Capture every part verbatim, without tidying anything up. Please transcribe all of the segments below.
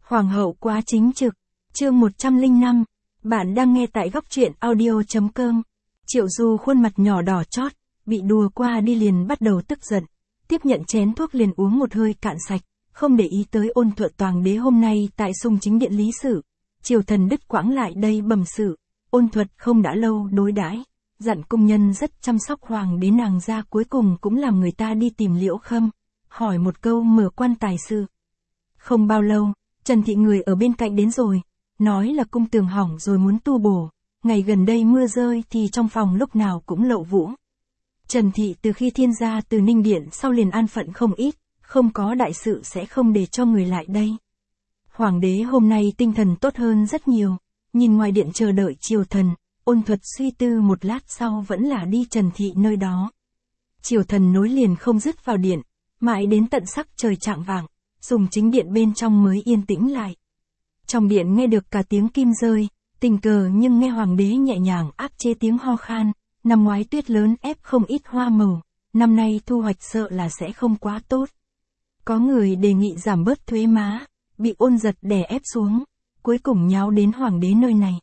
Hoàng hậu quá chính trực. Chương một trăm lẻ năm. Bạn đang nghe tại góc truyện audio.com. Triệu Du khuôn mặt nhỏ đỏ chót, bị đùa qua đi liền bắt đầu tức giận. Tiếp nhận chén thuốc liền uống một hơi cạn sạch, không để ý tới Ôn Thuận Toàn đế hôm nay tại Sùng Chính Điện lý sự. Triều thần đứt quãng lại đây bẩm sự. Ôn Thuật không đã lâu đối đãi, dặn cung nhân rất chăm sóc hoàng đế, nàng ra cuối cùng cũng làm người ta đi tìm Liễu Khâm, hỏi một câu mở quan tài sự. Không bao lâu, Trần Thị người ở bên cạnh đến rồi, nói là cung tường hỏng rồi muốn tu bổ, ngày gần đây mưa rơi thì trong phòng lúc nào cũng lậu vũ. Trần Thị từ khi thiên gia từ Ninh Điện sau liền an phận không ít, không có đại sự sẽ không để cho người lại đây. Hoàng đế hôm nay tinh thần tốt hơn rất nhiều, nhìn ngoài điện chờ đợi triều thần, Ôn Thuật suy tư một lát sau vẫn là đi Trần Thị nơi đó. Triều thần nối liền không dứt vào điện, mãi đến tận sắc trời chạng vạng, Sùng Chính Điện bên trong mới yên tĩnh lại. Trong điện nghe được cả tiếng kim rơi, tình cờ nhưng nghe hoàng đế nhẹ nhàng áp chế tiếng ho khan, năm ngoái tuyết lớn ép không ít hoa màu, năm nay thu hoạch sợ là sẽ không quá tốt. Có người đề nghị giảm bớt thuế má, bị Ôn Giật đè ép xuống, cuối cùng nháo đến hoàng đế nơi này.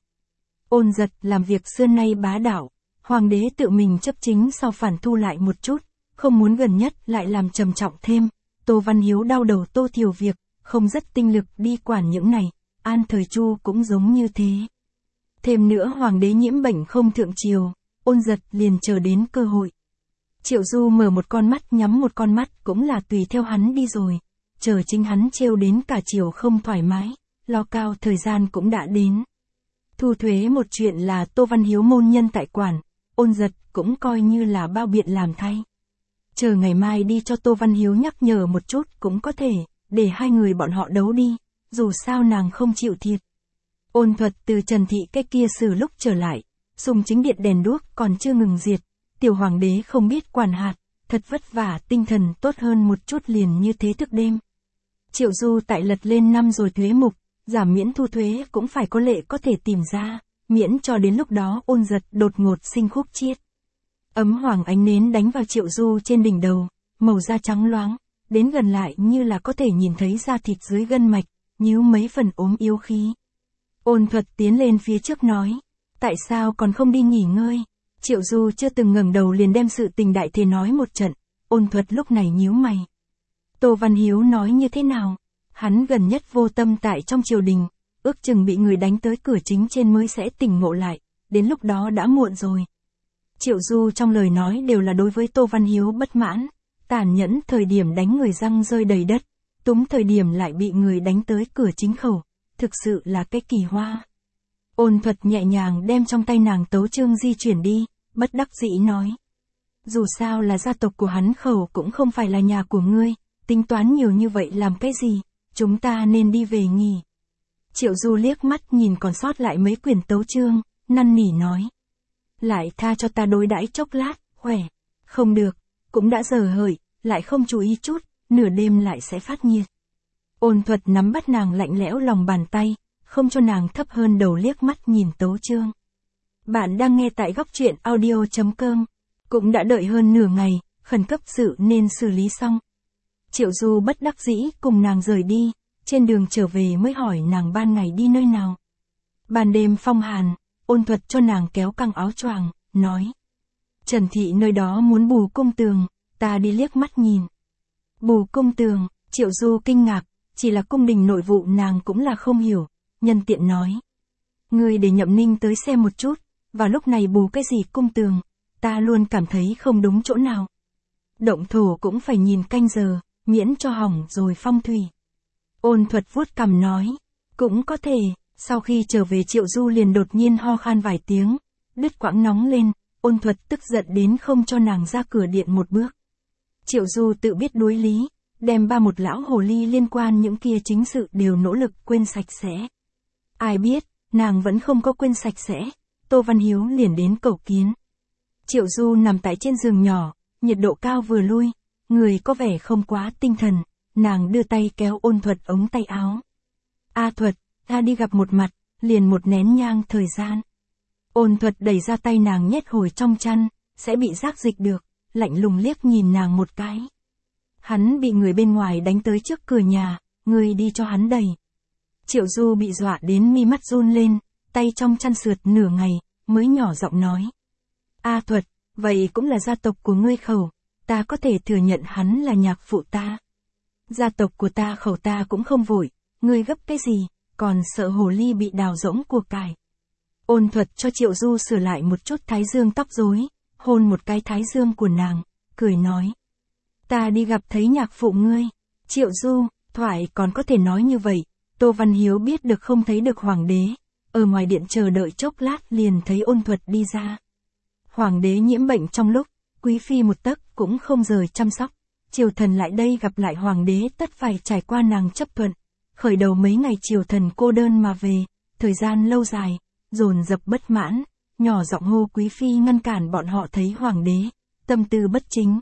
Ôn Giật làm việc xưa nay bá đạo, hoàng đế tự mình chấp chính sau phản thu lại một chút, không muốn gần nhất lại làm trầm trọng thêm. Tô Văn Hiếu đau đầu Tô Thiều việc, không rất tinh lực đi quản những này, An Thời Chu cũng giống như thế. Thêm nữa hoàng đế nhiễm bệnh không thượng triều, Ôn Giật liền chờ đến cơ hội. Triệu Du mở một con mắt nhắm một con mắt cũng là tùy theo hắn đi rồi, chờ chính hắn trêu đến cả chiều không thoải mái, lo cao thời gian cũng đã đến. Thu thuế một chuyện là Tô Văn Hiếu môn nhân tại quản, Ôn Giật cũng coi như là bao biện làm thay. Chờ ngày mai đi cho Tô Văn Hiếu nhắc nhở một chút cũng có thể, để hai người bọn họ đấu đi, dù sao nàng không chịu thiệt. Ôn Thuật từ Trần Thị cái kia xử lúc trở lại, Sùng Chính Điện đèn đuốc còn chưa ngừng diệt, tiểu hoàng đế không biết quản hạt, thật vất vả, tinh thần tốt hơn một chút liền như thế thức đêm. Triệu Du tại lật lên năm rồi thuế mục, giảm miễn thu thuế cũng phải có lệ có thể tìm ra, miễn cho đến lúc đó Ôn Giật đột ngột sinh khúc chiết. Ấm hoàng ánh nến đánh vào Triệu Du trên đỉnh đầu, màu da trắng loáng, đến gần lại như là có thể nhìn thấy da thịt dưới gân mạch, nhíu mấy phần ốm yếu khí. Ôn Thuật tiến lên phía trước nói, tại sao còn không đi nghỉ ngơi? Triệu Du chưa từng ngẩng đầu liền đem sự tình đại thế nói một trận, Ôn Thuật lúc này nhíu mày. Tô Văn Hiếu nói như thế nào? Hắn gần nhất vô tâm tại trong triều đình, ước chừng bị người đánh tới cửa chính trên mới sẽ tỉnh ngộ lại, đến lúc đó đã muộn rồi. Triệu Du trong lời nói đều là đối với Tô Văn Hiếu bất mãn, tàn nhẫn thời điểm đánh người răng rơi đầy đất, túng thời điểm lại bị người đánh tới cửa chính khẩu, thực sự là cái kỳ hoa. Ôn Thuật nhẹ nhàng đem trong tay nàng tấu chương di chuyển đi, bất đắc dĩ nói. Dù sao là gia tộc của hắn khẩu cũng không phải là nhà của ngươi, tính toán nhiều như vậy làm cái gì, chúng ta nên đi về nghỉ. Triệu Du liếc mắt nhìn còn sót lại mấy quyển tấu chương, năn nỉ nói. Lại tha cho ta đối đãi chốc lát, khỏe. Không được, cũng đã giờ hợi, lại không chú ý chút, nửa đêm lại sẽ phát nhiệt. Ôn Thuật nắm bắt nàng lạnh lẽo lòng bàn tay, không cho nàng thấp hơn đầu liếc mắt nhìn tấu chương. Bạn đang nghe tại góc truyện audio.com. Cũng đã đợi hơn nửa ngày, khẩn cấp sự nên xử lý xong. Triệu Du bất đắc dĩ cùng nàng rời đi, trên đường trở về mới hỏi nàng ban ngày đi nơi nào. Ban đêm phong hàn, Ôn Thuật cho nàng kéo căng áo choàng, nói. Trần Thị nơi đó muốn bù cung tường, ta đi liếc mắt nhìn. Bù cung tường, Triệu Du kinh ngạc, chỉ là cung đình nội vụ nàng cũng là không hiểu, nhân tiện nói. Ngươi để Nhậm Ninh tới xem một chút, vào lúc này bù cái gì cung tường, ta luôn cảm thấy không đúng chỗ nào. Động thổ cũng phải nhìn canh giờ, miễn cho hỏng rồi phong thủy. Ôn Thuật vuốt cằm nói, cũng có thể. Sau khi trở về Triệu Du liền đột nhiên ho khan vài tiếng, đứt quãng nóng lên, Ôn Thuật tức giận đến không cho nàng ra cửa điện một bước. Triệu Du tự biết đối lý, đem ba một lão hồ ly liên quan những kia chính sự đều nỗ lực quên sạch sẽ. Ai biết, nàng vẫn không có quên sạch sẽ, Tô Văn Hiếu liền đến cầu kiến. Triệu Du nằm tại trên giường nhỏ, nhiệt độ cao vừa lui, người có vẻ không quá tinh thần, nàng đưa tay kéo Ôn Thuật ống tay áo. A Thuật, ta đi gặp một mặt, liền một nén nhang thời gian. Ôn Thuật đẩy ra tay nàng nhét hồi trong chăn, sẽ bị rác dịch được, lạnh lùng liếc nhìn nàng một cái. Hắn bị người bên ngoài đánh tới trước cửa nhà, ngươi đi cho hắn đẩy. Triệu Du bị dọa đến mi mắt run lên, tay trong chăn sượt nửa ngày, mới nhỏ giọng nói. A Thuật, vậy cũng là gia tộc của ngươi khẩu, ta có thể thừa nhận hắn là nhạc phụ ta. Gia tộc của ta khẩu ta cũng không vội, ngươi gấp cái gì, còn sợ hồ ly bị đào rỗng của cải. Ôn Thuật cho Triệu Du sửa lại một chút thái dương tóc rối, hôn một cái thái dương của nàng, cười nói. Ta đi gặp thấy nhạc phụ ngươi. Triệu Du, thoại còn có thể nói như vậy, Tô Văn Hiếu biết được không thấy được hoàng đế, ở ngoài điện chờ đợi chốc lát liền thấy Ôn Thuật đi ra. Hoàng đế nhiễm bệnh trong lúc, quý phi một tấc cũng không rời chăm sóc, triều thần lại đây gặp lại hoàng đế tất phải trải qua nàng chấp thuận, khởi đầu mấy ngày triều thần cô đơn mà về, thời gian lâu dài, dồn dập bất mãn, nhỏ giọng hô quý phi ngăn cản bọn họ thấy hoàng đế, tâm tư bất chính.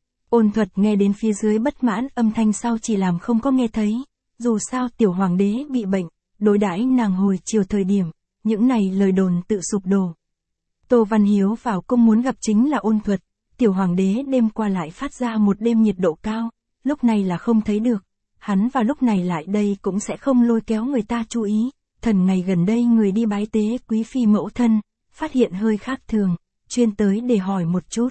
Ôn Thuật nghe đến phía dưới bất mãn âm thanh sau chỉ làm không có nghe thấy, dù sao tiểu hoàng đế bị bệnh, đối đãi nàng hồi chiều thời điểm, những này lời đồn tự sụp đổ. Tô Văn Hiếu vào cung muốn gặp chính là Ôn Thuật, tiểu hoàng đế đêm qua lại phát ra một đêm nhiệt độ cao, lúc này là không thấy được, hắn vào lúc này lại đây cũng sẽ không lôi kéo người ta chú ý, thần ngày gần đây người đi bái tế quý phi mẫu thân, phát hiện hơi khác thường, chuyên tới để hỏi một chút.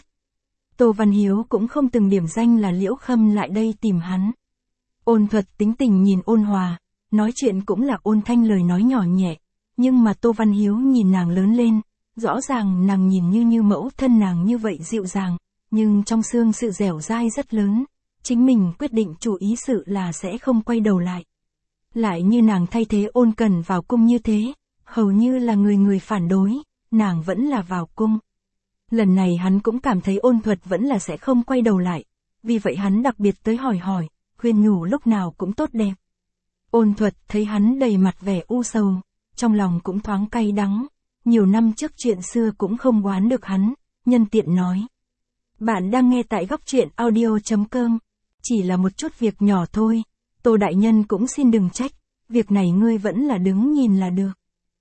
Tô Văn Hiếu cũng không từng điểm danh là Liễu Khâm lại đây tìm hắn. Ôn Thuật tính tình nhìn ôn hòa, nói chuyện cũng là ôn thanh lời nói nhỏ nhẹ, nhưng mà Tô Văn Hiếu nhìn nàng lớn lên, rõ ràng nàng nhìn như như mẫu thân nàng như vậy dịu dàng, nhưng trong xương sự dẻo dai rất lớn, chính mình quyết định chủ ý sự là sẽ không quay đầu lại. Lại như nàng thay thế Ôn Cần vào cung như thế, hầu như là người người phản đối, nàng vẫn là vào cung. Lần này hắn cũng cảm thấy Ôn Thuật vẫn là sẽ không quay đầu lại, vì vậy hắn đặc biệt tới hỏi hỏi, khuyên nhủ lúc nào cũng tốt đẹp. Ôn Thuật thấy hắn đầy mặt vẻ u sầu, trong lòng cũng thoáng cay đắng, nhiều năm trước chuyện xưa cũng không oán được hắn, nhân tiện nói. Bạn đang nghe tại góc truyện audio chấm com, chỉ là một chút việc nhỏ thôi, Tô đại nhân cũng xin đừng trách, việc này ngươi vẫn là đứng nhìn là được.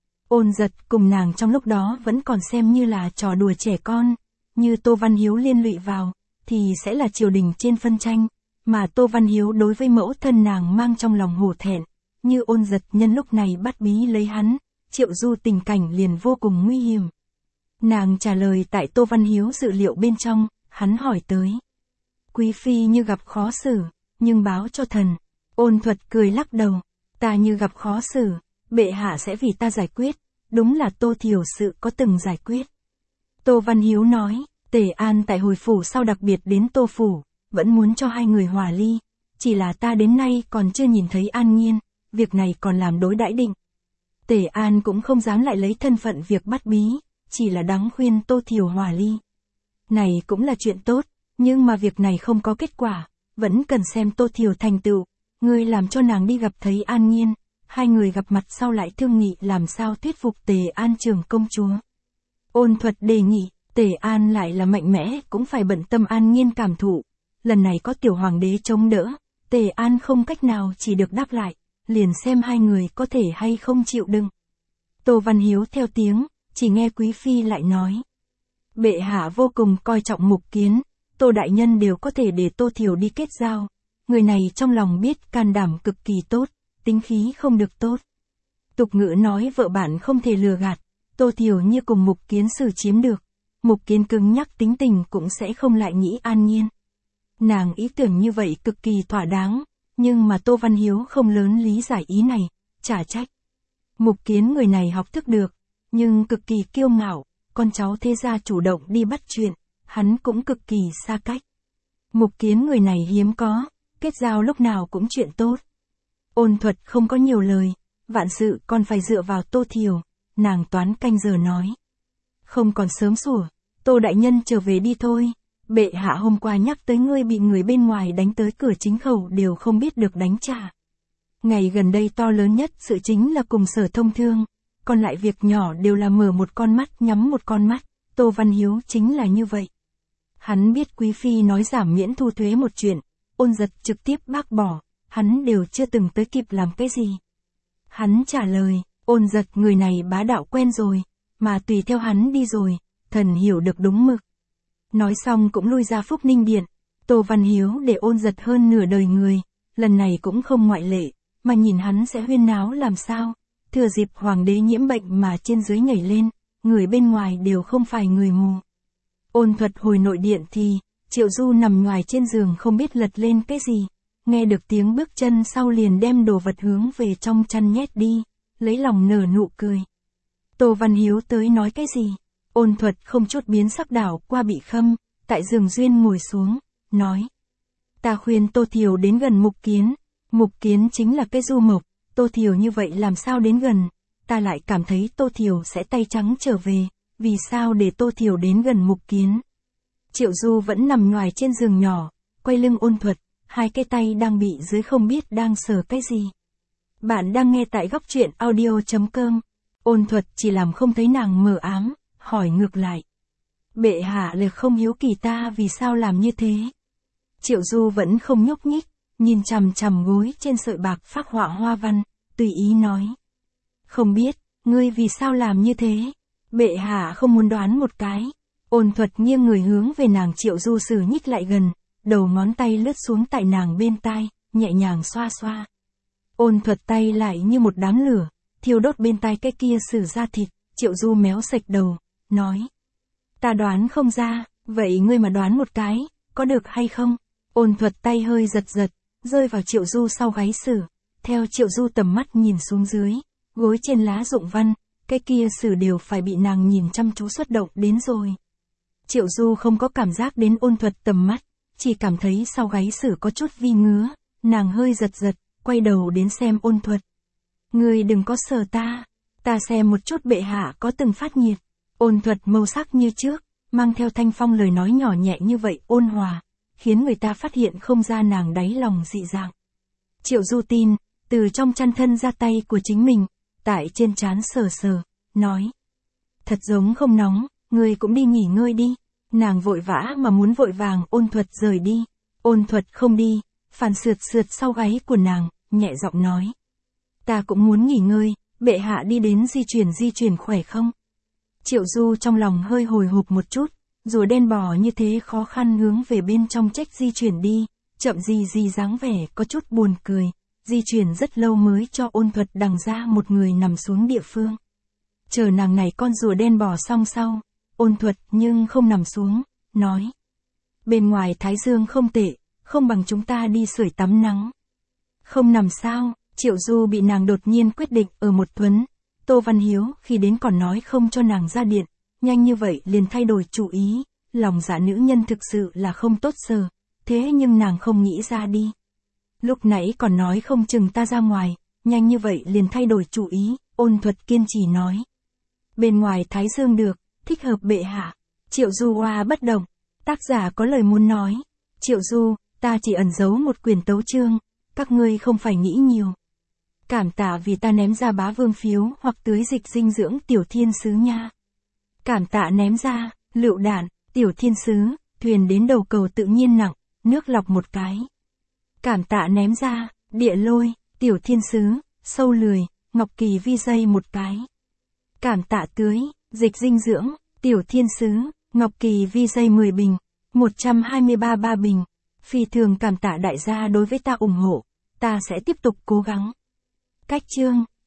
Ôn Giật cùng nàng trong lúc đó vẫn còn xem như là trò đùa trẻ con, như Tô Văn Hiếu liên lụy vào, thì sẽ là triều đình trên phân tranh, mà Tô Văn Hiếu đối với mẫu thân nàng mang trong lòng hổ thẹn, như Ôn Giật nhân lúc này bắt bí lấy hắn, Triệu Du tình cảnh liền vô cùng nguy hiểm. Nàng trả lời tại Tô Văn Hiếu dự liệu bên trong, hắn hỏi tới. Quý phi như gặp khó xử, nhưng báo cho thần. Ôn Thuật cười lắc đầu, ta như gặp khó xử, bệ hạ sẽ vì ta giải quyết, đúng là Tô Thiểu sự có từng giải quyết. Tô Văn Hiếu nói, Tề An tại hồi phủ sau đặc biệt đến Tô phủ, vẫn muốn cho hai người hòa ly, chỉ là ta đến nay còn chưa nhìn thấy An Nhiên, việc này còn làm đối đãi định. Tề An cũng không dám lại lấy thân phận việc bắt bí, chỉ là đáng khuyên Tô Thiểu hòa ly. Này cũng là chuyện tốt, nhưng mà việc này không có kết quả, vẫn cần xem Tô Thiểu thành tựu, ngươi làm cho nàng đi gặp thấy An Nhiên, hai người gặp mặt sau lại thương nghị làm sao thuyết phục Tề An trưởng công chúa. Ôn Thuật đề nghị, Tề An lại là mạnh mẽ cũng phải bận tâm An Nhiên cảm thụ, lần này có tiểu hoàng đế chống đỡ, Tề An không cách nào chỉ được đáp lại, liền xem hai người có thể hay không chịu đựng. Tô Văn Hiếu theo tiếng, chỉ nghe quý phi lại nói. Bệ hạ vô cùng coi trọng Mục Kiến, Tô đại nhân đều có thể để Tô Thiểu đi kết giao, người này trong lòng biết can đảm cực kỳ tốt, tính khí không được tốt. Tục ngữ nói vợ bạn không thể lừa gạt, Tô Thiểu như cùng Mục Kiến xử chiếm được, Mục Kiến cứng nhắc tính tình cũng sẽ không lại nghĩ An Nhiên. Nàng ý tưởng như vậy cực kỳ thỏa đáng, nhưng mà Tô Văn Hiếu không lớn lý giải ý này, chả trách. Mục Kiến người này học thức được, nhưng cực kỳ kiêu ngạo, con cháu thế gia chủ động đi bắt chuyện, hắn cũng cực kỳ xa cách. Mục Kiến người này hiếm có, kết giao lúc nào cũng chuyện tốt. Ôn Thuật không có nhiều lời, vạn sự còn phải dựa vào Tô Thiểu, nàng toán canh giờ nói. Không còn sớm sủa, Tô đại nhân trở về đi thôi, bệ hạ hôm qua nhắc tới ngươi bị người bên ngoài đánh tới cửa chính khẩu đều không biết được đánh trả. Ngày gần đây to lớn nhất sự chính là cùng Sở Thông thương, còn lại việc nhỏ đều là mở một con mắt nhắm một con mắt, Tô Văn Hiếu chính là như vậy. Hắn biết quý phi nói giảm miễn thu thuế một chuyện, Ôn Giật trực tiếp bác bỏ, hắn đều chưa từng tới kịp làm cái gì. Hắn trả lời, Ôn Giật người này bá đạo quen rồi, mà tùy theo hắn đi rồi, thần hiểu được đúng mực. Nói xong cũng lui ra Phúc Ninh Điện, Tô Văn Hiếu để Ôn Giật hơn nửa đời người, lần này cũng không ngoại lệ, mà nhìn hắn sẽ huyên náo làm sao, thừa dịp hoàng đế nhiễm bệnh mà trên dưới nhảy lên, người bên ngoài đều không phải người mù. Ôn Thuật hồi nội điện thì, Triệu Du nằm ngoài trên giường không biết lật lên cái gì, nghe được tiếng bước chân sau liền đem đồ vật hướng về trong chăn nhét đi, lấy lòng nở nụ cười. Tô Văn Hiếu tới nói cái gì? Ôn Thuật không chút biến sắc đảo qua Bị Khâm, tại giường duyên ngồi xuống, nói. Ta khuyên Tô Thiều đến gần Mục Kiến, Mục Kiến chính là cái du mộc, Tô Thiều như vậy làm sao đến gần, ta lại cảm thấy Tô Thiều sẽ tay trắng trở về, vì sao để Tô Thiều đến gần Mục Kiến. Triệu Du vẫn nằm ngoài trên giường nhỏ, quay lưng Ôn Thuật, hai cái tay đang bị dưới không biết đang sờ cái gì. Bạn đang nghe tại góc truyện audio chấm com. Ôn Thuật chỉ làm không thấy nàng mờ ám, hỏi ngược lại. Bệ hạ là không hiếu kỳ ta vì sao làm như thế. Triệu Du vẫn không nhúc nhích, nhìn chằm chằm gối trên sợi bạc phác họa hoa văn, tùy ý nói. Không biết, ngươi vì sao làm như thế? Bệ hạ không muốn đoán một cái. Ôn Thuật nghiêng người hướng về nàng. Triệu Du sử nhích lại gần, đầu ngón tay lướt xuống tại nàng bên tai, nhẹ nhàng xoa xoa. Ôn Thuật tay lại như một đám lửa, thiêu đốt bên tai cái kia sử da thịt. Triệu Du méo sạch đầu, nói. Ta đoán không ra, vậy ngươi mà đoán một cái, có được hay không? Ôn Thuật tay hơi giật giật, rơi vào Triệu Du sau gáy sử. Theo Triệu Du tầm mắt nhìn xuống dưới, gối trên lá dụng văn, cái kia sử đều phải bị nàng nhìn chăm chú xuất động đến rồi. Triệu Du không có cảm giác đến Ôn Thuật tầm mắt, chỉ cảm thấy sau gáy sử có chút vi ngứa, nàng hơi giật giật, quay đầu đến xem Ôn Thuật. Ngươi đừng có sờ ta, ta xem một chút bệ hạ có từng phát nhiệt. Ôn Thuật màu sắc như trước, mang theo thanh phong lời nói nhỏ nhẹ như vậy ôn hòa, khiến người ta phát hiện không ra nàng đáy lòng dị dạng. Triệu Du tin, từ trong chăn thân ra tay của chính mình, tại trên trán sờ sờ, nói. Thật giống không nóng, ngươi cũng đi nghỉ ngơi đi. Nàng vội vã mà muốn vội vàng Ôn Thuật rời đi. Ôn Thuật không đi, phản sượt sượt sau gáy của nàng, nhẹ giọng nói. Ta cũng muốn nghỉ ngơi, bệ hạ đi đến di chuyển di chuyển khỏe không? Triệu Du trong lòng hơi hồi hộp một chút, rùa đen bò như thế khó khăn hướng về bên trong trách di chuyển đi, chậm gì gì dáng vẻ có chút buồn cười, di chuyển rất lâu mới cho Ôn Thuật đằng ra một người nằm xuống địa phương. Chờ nàng này con rùa đen bò xong sau, Ôn Thuật nhưng không nằm xuống, nói. Bên ngoài thái dương không tệ, không bằng chúng ta đi sưởi tắm nắng. Không nằm sao, Triệu Du bị nàng đột nhiên quyết định ở một thuấn. Tô Văn Hiếu khi đến còn nói không cho nàng ra điện, nhanh như vậy liền thay đổi chủ ý, lòng dạ nữ nhân thực sự là không tốt sờ, thế nhưng nàng không nghĩ ra đi. Lúc nãy còn nói không chừng ta ra ngoài, nhanh như vậy liền thay đổi chủ ý, Ôn Thuật kiên trì nói. Bên ngoài thái dương được, thích hợp bệ hạ. Triệu Du hoa bất động, tác giả có lời muốn nói. Triệu Du, ta chỉ ẩn giấu một quyển tấu chương, các ngươi không phải nghĩ nhiều. Cảm tạ vì ta ném ra bá vương phiếu hoặc tưới dịch dinh dưỡng tiểu thiên sứ nha. Cảm tạ ném ra, lựu đạn, tiểu thiên sứ, thuyền đến đầu cầu tự nhiên nặng, nước lọc một cái. Cảm tạ ném ra, địa lôi, tiểu thiên sứ, sâu lười, ngọc kỳ vi dây một cái. Cảm tạ tưới, dịch dinh dưỡng, tiểu thiên sứ, ngọc kỳ vi dây mười bình, một trăm hai mươi ba ba bình. Phi thường cảm tạ đại gia đối với ta ủng hộ, ta sẽ tiếp tục cố gắng. Cách chương